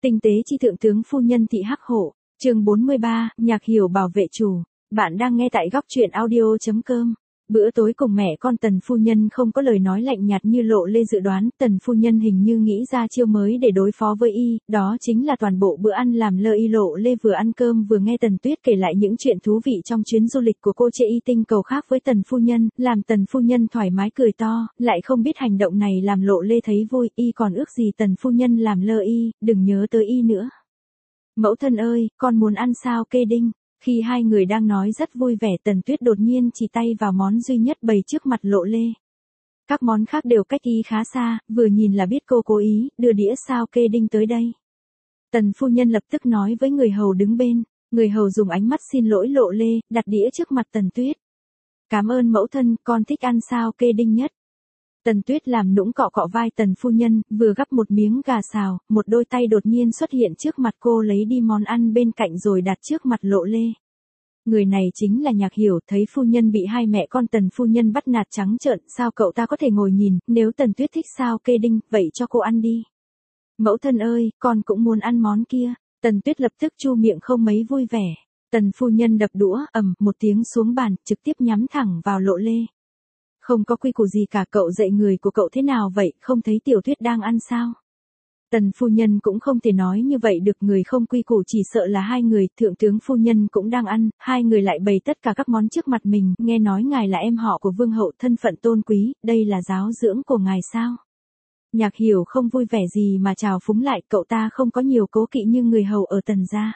Tinh tế chi thượng tướng phu nhân thị hắc hổ, chương 43, Nhạc Hiểu bảo vệ chủ. Bạn đang nghe tại góc truyện audio.com. Bữa tối cùng mẹ con Tần phu nhân không có lời nói lạnh nhạt như Lộ Lê dự đoán, Tần phu nhân hình như nghĩ ra chiêu mới để đối phó với y, đó chính là toàn bộ bữa ăn làm lơ y. Lộ Lê vừa ăn cơm vừa nghe Tần Tuyết kể lại những chuyện thú vị trong chuyến du lịch của cô chê y tinh cầu khác với Tần phu nhân, làm Tần phu nhân thoải mái cười to, lại không biết hành động này làm Lộ Lê thấy vui, y còn ước gì Tần phu nhân làm lơ y, đừng nhớ tới y nữa. Mẫu thân ơi, con muốn ăn sao kê đinh. Khi hai người đang nói rất vui vẻ, Tần Tuyết đột nhiên chỉ tay vào món duy nhất bày trước mặt Lộ Lê. Các món khác đều cách y khá xa, vừa nhìn là biết cô cố ý, đưa đĩa sao kê đinh tới đây. Tần phu nhân lập tức nói với người hầu đứng bên, người hầu dùng ánh mắt xin lỗi Lộ Lê, đặt đĩa trước mặt Tần Tuyết. Cảm ơn mẫu thân, con thích ăn sao kê đinh nhất. Tần Tuyết làm nũng cọ cọ vai Tần phu nhân, vừa gắp một miếng gà xào, một đôi tay đột nhiên xuất hiện trước mặt cô lấy đi món ăn bên cạnh rồi đặt trước mặt Lộ Lê. Người này chính là Nhạc Hiểu, thấy phu nhân bị hai mẹ con Tần phu nhân bắt nạt trắng trợn, sao cậu ta có thể ngồi nhìn, nếu Tần Tuyết thích sao kê đinh, vậy cho cô ăn đi. Mẫu thân ơi, con cũng muốn ăn món kia. Tần Tuyết lập tức chu miệng không mấy vui vẻ. Tần phu nhân đập đũa, ầm một tiếng xuống bàn, trực tiếp nhắm thẳng vào Lộ Lê. Không có quy củ gì cả, cậu dạy người của cậu thế nào vậy, không thấy Tiểu Tuyết đang ăn sao? Tần phu nhân cũng không thể nói như vậy được, người không quy củ chỉ sợ là hai người, thượng tướng phu nhân cũng đang ăn, hai người lại bày tất cả các món trước mặt mình, nghe nói ngài là em họ của vương hậu, thân phận tôn quý, đây là giáo dưỡng của ngài sao? Nhạc Hiểu không vui vẻ gì mà chào phúng lại, cậu ta không có nhiều cố kỵ như người hầu ở Tần gia.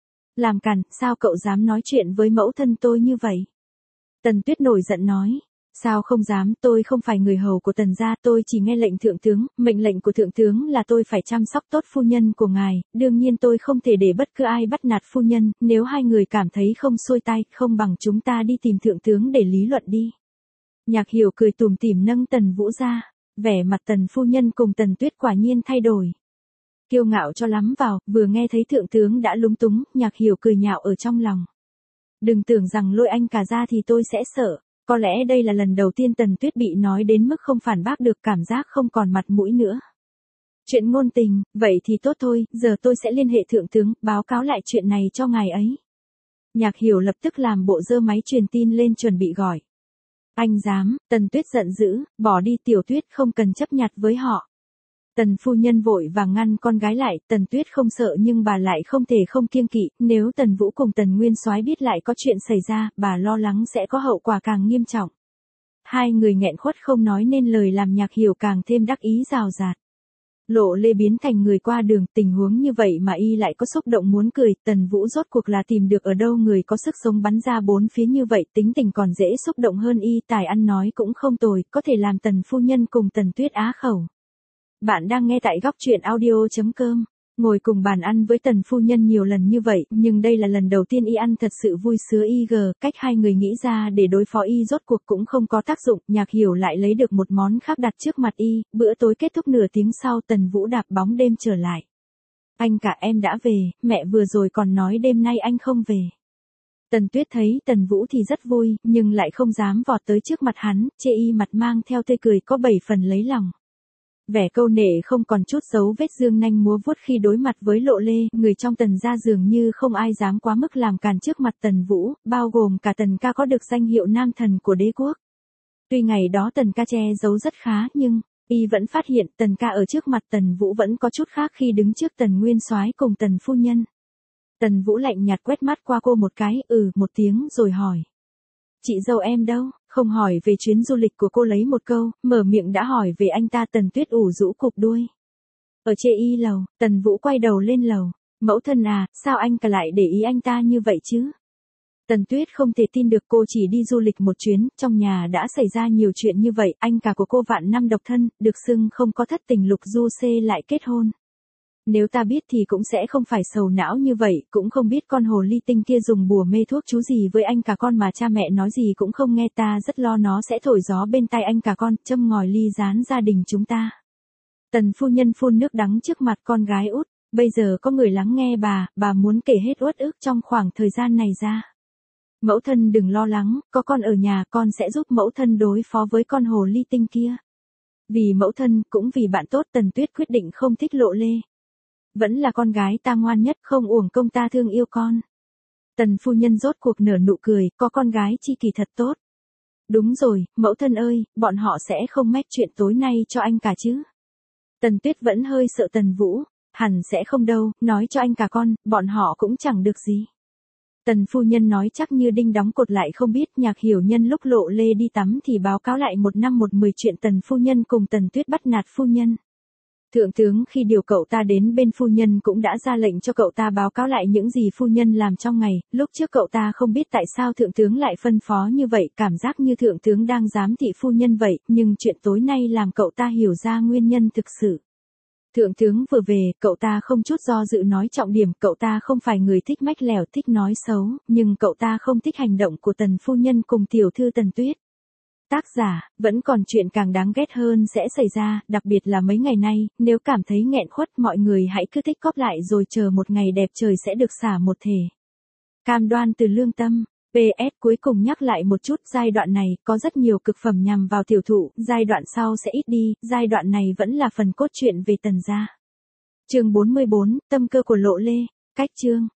Làm càn, sao cậu dám nói chuyện với mẫu thân tôi như vậy? Tần Tuyết nổi giận nói. Sao không dám, tôi không phải người hầu của Tần gia, tôi chỉ nghe lệnh thượng tướng, mệnh lệnh của thượng tướng là tôi phải chăm sóc tốt phu nhân của ngài, đương nhiên tôi không thể để bất cứ ai bắt nạt phu nhân, nếu hai người cảm thấy không xuôi tay, không bằng chúng ta đi tìm thượng tướng để lý luận đi. Nhạc Hiểu cười tủm tỉm nâng Tần Vũ ra, vẻ mặt Tần phu nhân cùng Tần Tuyết quả nhiên thay đổi. Kiêu ngạo cho lắm vào, vừa nghe thấy thượng tướng đã lúng túng, Nhạc Hiểu cười nhạo ở trong lòng. Đừng tưởng rằng lôi anh cả ra thì tôi sẽ sợ. Có lẽ đây là lần đầu tiên Tần Tuyết bị nói đến mức không phản bác được, cảm giác không còn mặt mũi nữa. Chuyện ngôn tình, vậy thì tốt thôi, giờ tôi sẽ liên hệ thượng tướng, báo cáo lại chuyện này cho ngài ấy. Nhạc Hiểu lập tức làm bộ giơ máy truyền tin lên chuẩn bị gọi. Anh dám, Tần Tuyết giận dữ, bỏ đi Tiểu Tuyết, không cần chấp nhặt với họ. Tần phu nhân vội vàng ngăn con gái lại, Tần Tuyết không sợ nhưng bà lại không thể không kiêng kỵ, nếu Tần Vũ cùng Tần Nguyên Soái biết lại có chuyện xảy ra, bà lo lắng sẽ có hậu quả càng nghiêm trọng. Hai người nghẹn khuất không nói nên lời làm Nhạc Hiểu càng thêm đắc ý rào rạt. Lộ Lê biến thành người qua đường, tình huống như vậy mà y lại có xúc động muốn cười, Tần Vũ rốt cuộc là tìm được ở đâu người có sức sống bắn ra bốn phía như vậy, tính tình còn dễ xúc động hơn y, tài ăn nói cũng không tồi, có thể làm Tần phu nhân cùng Tần Tuyết á khẩu. Bạn đang nghe tại góc truyện audio.com. Ngồi cùng bàn ăn với Tần phu nhân nhiều lần như vậy, nhưng đây là lần đầu tiên y ăn thật sự vui sướng. Cách hai người nghĩ ra để đối phó y rốt cuộc cũng không có tác dụng, Nhạc Hiểu lại lấy được một món khác đặt trước mặt y, bữa tối kết thúc nửa tiếng sau Tần Vũ đạp bóng đêm trở lại. Anh cả em đã về, mẹ vừa rồi còn nói đêm nay anh không về. Tần Tuyết thấy Tần Vũ thì rất vui, nhưng lại không dám vọt tới trước mặt hắn, chê y mặt mang theo tươi cười có 7 phần lấy lòng. Vẻ câu nệ không còn chút dấu vết, dương nanh múa vuốt khi đối mặt với Lộ Lê, người trong Tần gia dường như không ai dám quá mức làm càn trước mặt Tần Vũ, bao gồm cả Tần ca có được danh hiệu nam thần của đế quốc. Tuy ngày đó Tần ca che giấu rất khá nhưng, y vẫn phát hiện Tần ca ở trước mặt Tần Vũ vẫn có chút khác khi đứng trước Tần Nguyên Soái cùng Tần phu nhân. Tần Vũ lạnh nhạt quét mắt qua cô một cái, một tiếng rồi hỏi. Chị dâu em đâu? Không hỏi về chuyến du lịch của cô lấy một câu, mở miệng đã hỏi về anh ta. Tần Tuyết ủ rũ cụp đuôi. Ở chê y lầu, Tần Vũ quay đầu lên lầu. Mẫu thân à, sao anh cả lại để ý anh ta như vậy chứ? Tần Tuyết không thể tin được, cô chỉ đi du lịch một chuyến, trong nhà đã xảy ra nhiều chuyện như vậy, anh cả của cô vạn năm độc thân, được xưng không có thất tình lục du xê lại kết hôn. Nếu ta biết thì cũng sẽ không phải sầu não như vậy, cũng không biết con hồ ly tinh kia dùng bùa mê thuốc chú gì với anh cả con mà cha mẹ nói gì cũng không nghe, ta rất lo nó sẽ thổi gió bên tai anh cả con, châm ngòi ly gián gia đình chúng ta. Tần phu nhân phun nước đắng trước mặt con gái út, bây giờ có người lắng nghe bà muốn kể hết uất ức trong khoảng thời gian này ra. Mẫu thân đừng lo lắng, có con ở nhà con sẽ giúp mẫu thân đối phó với con hồ ly tinh kia. Vì mẫu thân, cũng vì bạn tốt, Tần Tuyết quyết định không thích Lộ Lê. vẫn là con gái ta ngoan nhất, không uổng công ta thương yêu con. Tần phu nhân rốt cuộc nở nụ cười, có con gái chi kỳ thật tốt. Đúng rồi, mẫu thân ơi, bọn họ sẽ không mách chuyện tối nay cho anh cả chứ. Tần Tuyết vẫn hơi sợ Tần Vũ, hẳn sẽ không đâu, nói cho anh cả con, bọn họ cũng chẳng được gì. Tần phu nhân nói chắc như đinh đóng cột lại, không biết Nhạc Hiểu nhân lúc Lộ Lê đi tắm thì báo cáo lại 1/10 chuyện Tần phu nhân cùng Tần Tuyết bắt nạt phu nhân. Thượng tướng khi điều cậu ta đến bên phu nhân cũng đã ra lệnh cho cậu ta báo cáo lại những gì phu nhân làm trong ngày, lúc trước cậu ta không biết tại sao thượng tướng lại phân phó như vậy, cảm giác như thượng tướng đang giám thị phu nhân vậy, nhưng chuyện tối nay làm cậu ta hiểu ra nguyên nhân thực sự. Thượng tướng vừa về, cậu ta không chút do dự nói trọng điểm, cậu ta không phải người thích mách lẻo, thích nói xấu, nhưng cậu ta không thích hành động của Tần phu nhân cùng tiểu thư Tần Tuyết. Tác giả, vẫn còn chuyện càng đáng ghét hơn sẽ xảy ra, đặc biệt là mấy ngày nay, nếu cảm thấy nghẹn khuất mọi người hãy cứ tích cóp lại rồi chờ một ngày đẹp trời sẽ được xả một thể. Cam đoan từ lương tâm. PS cuối cùng nhắc lại một chút, giai đoạn này có rất nhiều cực phẩm nhằm vào tiểu thụ, giai đoạn sau sẽ ít đi, giai đoạn này vẫn là phần cốt truyện về Tần gia. Chương 44, tâm cơ của Lộ Lê, cách chương.